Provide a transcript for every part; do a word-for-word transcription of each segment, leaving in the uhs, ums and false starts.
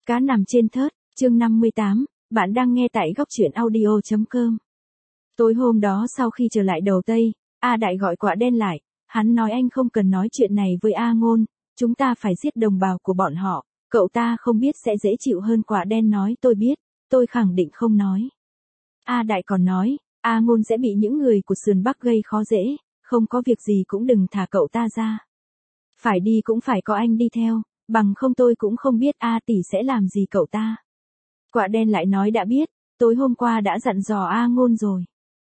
Cá nằm trên thớt, chương năm mươi tám, bạn đang nghe tại góc truyện audio chấm com. Tối hôm đó sau khi trở lại đầu Tây, A Đại gọi Quạ Đen lại, hắn nói anh không cần nói chuyện này với A Ngôn, chúng ta phải giết đồng bào của bọn họ, cậu ta không biết sẽ dễ chịu hơn. Quạ Đen nói tôi biết, tôi khẳng định không nói. A Đại còn nói, A Ngôn sẽ bị những người của sườn Bắc gây khó dễ, không có việc gì cũng đừng thả cậu ta ra. Phải đi cũng phải có anh đi theo, bằng không tôi cũng không biết A tỷ sẽ làm gì cậu ta. Quạ Đen lại nói đã biết, tối hôm qua đã dặn dò A Ngôn rồi.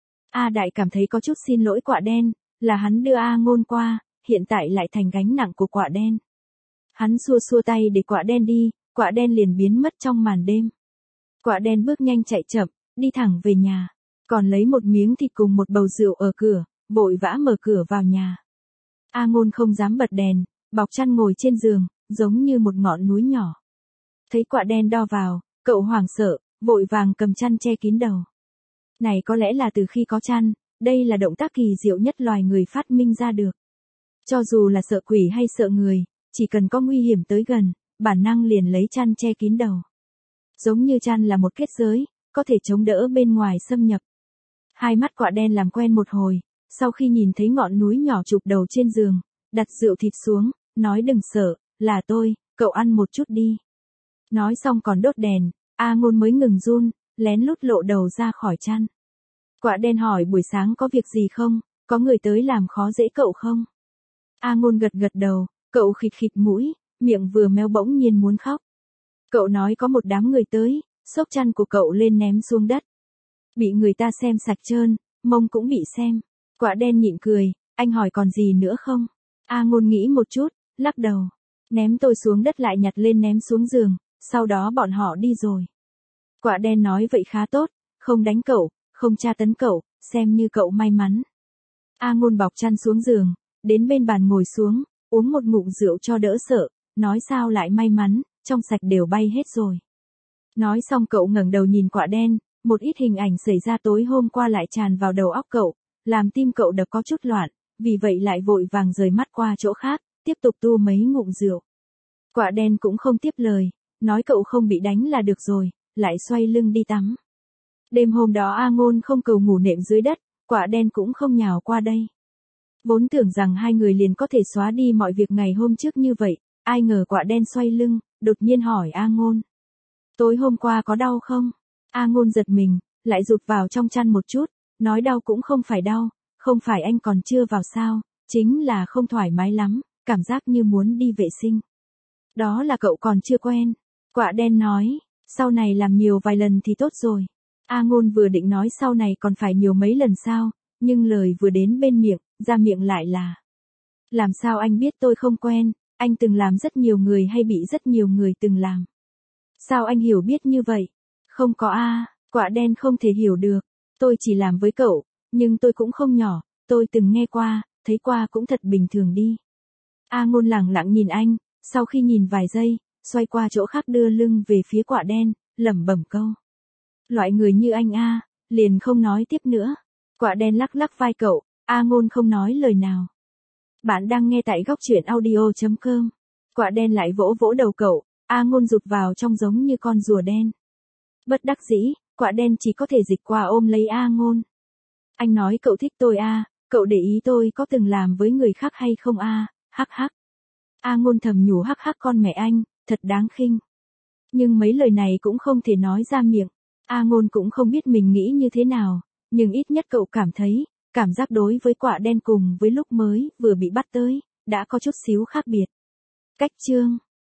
A Đại cảm thấy có chút xin lỗi Quạ Đen, là hắn đưa A Ngôn qua, hiện tại lại thành gánh nặng của Quạ Đen. Hắn xua xua tay để Quạ Đen đi, Quạ Đen liền biến mất trong màn đêm. Quạ Đen bước nhanh chạy chậm, đi thẳng về nhà, còn lấy một miếng thịt cùng một bầu rượu ở cửa, vội vã mở cửa vào nhà. A Ngôn không dám bật đèn, bọc chăn ngồi trên giường, giống như một ngọn núi nhỏ. Thấy Quạ Đen đo vào, cậu hoảng sợ, vội vàng cầm chăn che kín đầu. Này có lẽ là từ khi có chăn, đây là động tác kỳ diệu nhất loài người phát minh ra được. Cho dù là sợ quỷ hay sợ người, chỉ cần có nguy hiểm tới gần, bản năng liền lấy chăn che kín đầu. Giống như chăn là một kết giới, có thể chống đỡ bên ngoài xâm nhập. Hai mắt Quạ Đen làm quen một hồi, sau khi nhìn thấy ngọn núi nhỏ chụp đầu trên giường, đặt rượu thịt xuống, nói đừng sợ, là tôi, cậu ăn một chút đi. Nói xong còn đốt đèn, A Ngôn mới ngừng run, lén lút lộ đầu ra khỏi chăn. Quạ Đen hỏi buổi sáng có việc gì không, có người tới làm khó dễ cậu không? A Ngôn gật gật đầu, cậu khịt khịt mũi, miệng vừa méo bỗng nhiên muốn khóc. Cậu nói có một đám người tới, xốc chăn của cậu lên ném xuống đất. Bị người ta xem sạch trơn, mông cũng bị xem. Quạ Đen nhịn cười, anh hỏi còn gì nữa không? A Ngôn nghĩ một chút, lắc đầu. Ném tôi xuống đất lại nhặt lên ném xuống giường, sau đó bọn họ đi rồi. Quạ Đen nói vậy khá tốt, không đánh cậu, không tra tấn cậu, xem như cậu may mắn. A Ngôn bọc chăn xuống giường, đến bên bàn ngồi xuống, uống một ngụm rượu cho đỡ sợ, nói sao lại may mắn, trong sạch đều bay hết rồi. Nói xong cậu ngẩng đầu nhìn Quạ Đen, một ít hình ảnh xảy ra tối hôm qua lại tràn vào đầu óc cậu, làm tim cậu đập có chút loạn, vì vậy lại vội vàng rời mắt qua chỗ khác, tiếp tục tu mấy ngụm rượu. Quạ Đen cũng không tiếp lời, nói cậu không bị đánh là được rồi, lại xoay lưng đi tắm. Đêm hôm đó A Ngôn không cầu ngủ nệm dưới đất, Quạ Đen cũng không nhào qua đây. Vốn tưởng rằng hai người liền có thể xóa đi mọi việc ngày hôm trước như vậy, ai ngờ Quạ Đen xoay lưng, đột nhiên hỏi A Ngôn. Tối hôm qua có đau không? A Ngôn giật mình, lại rụt vào trong chăn một chút, nói đau cũng không phải đau, không phải anh còn chưa vào sao, chính là không thoải mái lắm, cảm giác như muốn đi vệ sinh. Đó là cậu còn chưa quen. Quạ Đen nói, sau này làm nhiều vài lần thì tốt rồi. A Ngôn vừa định nói sau này còn phải nhiều mấy lần sao, nhưng lời vừa đến bên miệng, ra miệng lại là. Làm sao anh biết tôi không quen, anh từng làm rất nhiều người hay bị rất nhiều người từng làm. Sao anh hiểu biết như vậy? Không có a, Quạ Đen không thể hiểu được, tôi chỉ làm với cậu, nhưng tôi cũng không nhỏ, tôi từng nghe qua, thấy qua cũng thật bình thường đi. A Ngôn lẳng lặng nhìn anh, sau khi nhìn vài giây, xoay qua chỗ khác đưa lưng về phía Quạ Đen, lẩm bẩm câu. Loại người như anh a, liền không nói tiếp nữa. Quạ Đen lắc lắc vai cậu, A Ngôn không nói lời nào. Bạn đang nghe tại góc truyện audio chấm com. Quạ Đen lại vỗ vỗ đầu cậu, A Ngôn rụt vào trong giống như con rùa đen. Bất đắc dĩ, Quạ Đen chỉ có thể dịch qua ôm lấy A Ngôn. Anh nói cậu thích tôi a, cậu để ý tôi có từng làm với người khác hay không a, hắc hắc. A Ngôn thầm nhủ hắc hắc con mẹ anh, thật đáng khinh. Nhưng mấy lời này cũng không thể nói ra miệng. A Ngôn cũng không biết mình nghĩ như thế nào, nhưng ít nhất cậu cảm thấy, cảm giác đối với Quạ Đen cùng với lúc mới vừa bị bắt tới, đã có chút xíu khác biệt. Cách chương